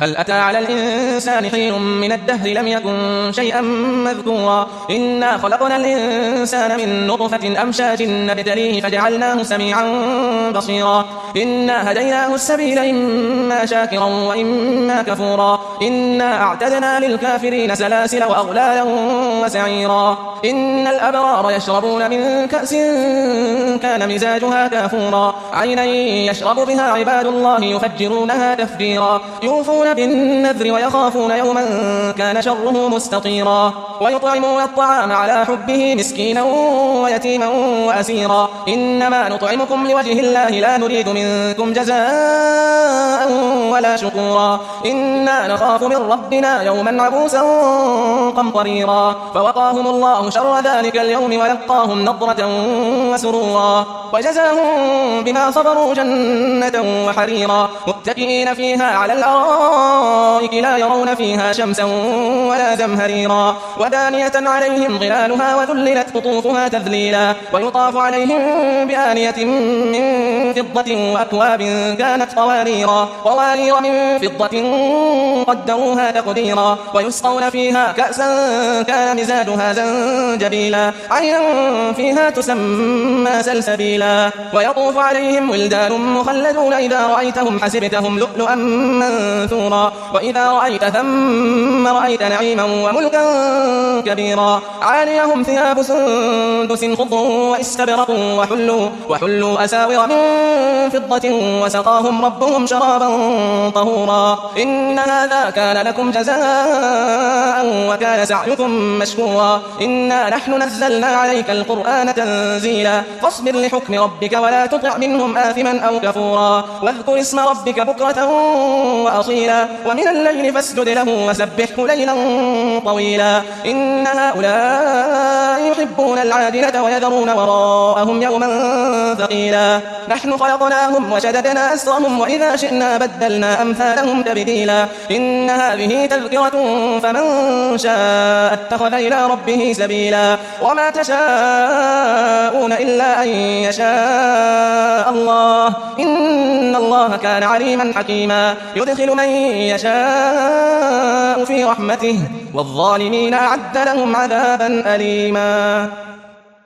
هل أتى على الإنسان حين من الدهر لم يكن شيئا مذكورا إنا خلقنا الإنسان من نطفة أمشاج نبتليه فجعلناه سميعا بصيرا إنا هديناه السبيل إما شاكرا وإما كفورا إنا أعتدنا للكافرين سلاسل وأغلالا وسعيرا إن الأبرار يشربون من كأس كان مزاجها كافورا عينا يشرب بها عباد الله يفجرونها تفجيرا يوفون بالنذر ويخافون يوما كان شره مستطيرا ويطعمون الطعام على حبه مسكينا ويتيما وأسيرا إنما نطعمكم لوجه الله لا نريد منكم جزاء ولا شكورا إنا نخاف من ربنا يوما عبوسا قمطريرا فوقاهم الله شر ذلك اليوم ولقاهم نضرة وسرورا وجزاهم بما صبروا جنة وحريرا متكئين فيها على الأرائك لا يرون فيها شمسا ولا زمهريرا ودانية عليهم ظلالها وذللت قطوفها تذليلا ويطاف عليهم بآنية من فضة وأكواب كانت قوارير من فضة قدروها تقديرا ويسقون فيها كأسا كان مزاجها زنجبيلا عينا فيها تسمى سلسبيلا ويطوف عليهم ولدان مخلدون إذا رأيتهم حسبتهم لؤلؤا منثورا وإذا رأيت ثم رأيت نعيما وملكا كبيرا عاليهم ثياب سندس خضر واستبرق وحلوا أساور من فضة وسقاهم ربهم شرابا طهورا إن هذا كان لكم جزاء وكان سعيكم مشكورا إنا نحن نزلنا عليك القرآن تنزيلا فاصبر لحكم ربك ولا تطع منهم آثما أو كفورا واذكر اسم ربك بكرة وأصيلا ومن الليل فاسجد له وسبحه ليلا طويلا إن هؤلاء يحبون العاجلة ويذرون وراءهم يوما ثقيلا نحن خلقناهم وشددنا أسرهم وإذا شئنا بدلنا أمثالهم تبديلا إن هذه تذكرة فمن شاء اتخذ إلى ربه سبيلا وما تشاءون إلا أن يشاء الله إن الله كان عليما حكيما يدخل من يشاء في رحمته والظالمين أعد لهم عذابا أليما